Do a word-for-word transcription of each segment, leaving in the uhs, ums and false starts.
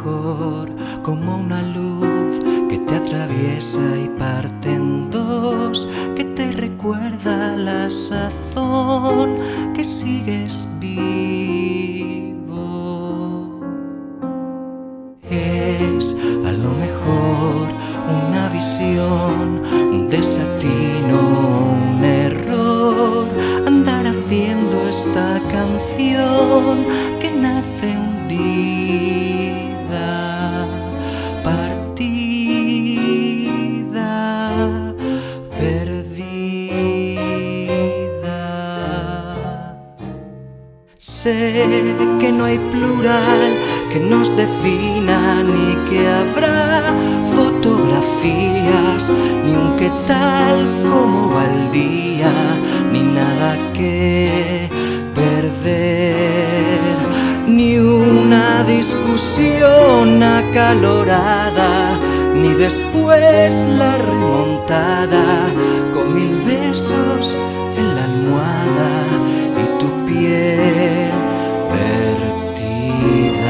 mejor, como una luz que te atraviesa y parte en dos, que te recuerda la sazón que sigues vivo. Es a lo mejor una visión, un desatino, un error, andar haciendo esta canción que nace hundida, partida, perdida. Sé que no hay plural que nos defina, ni que habrá fotografías, ni un qué tal, cómo va el día, ni nada que perder, ni una discusión acalorada, ni después la remontada, con mil besos en la almohada y tu piel vertida.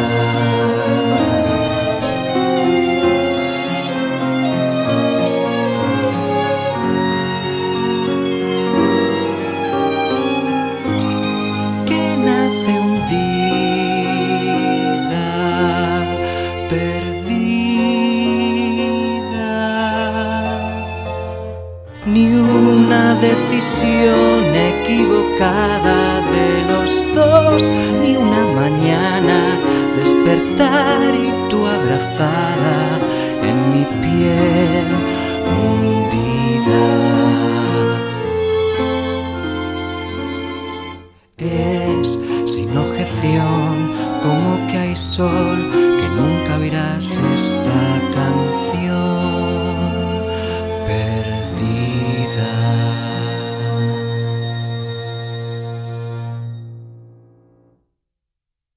Ni una decisión equivocada de los dos, ni una mañana despertar y tú abrazada en mi piel hundida. Es sin objeción como que hay sol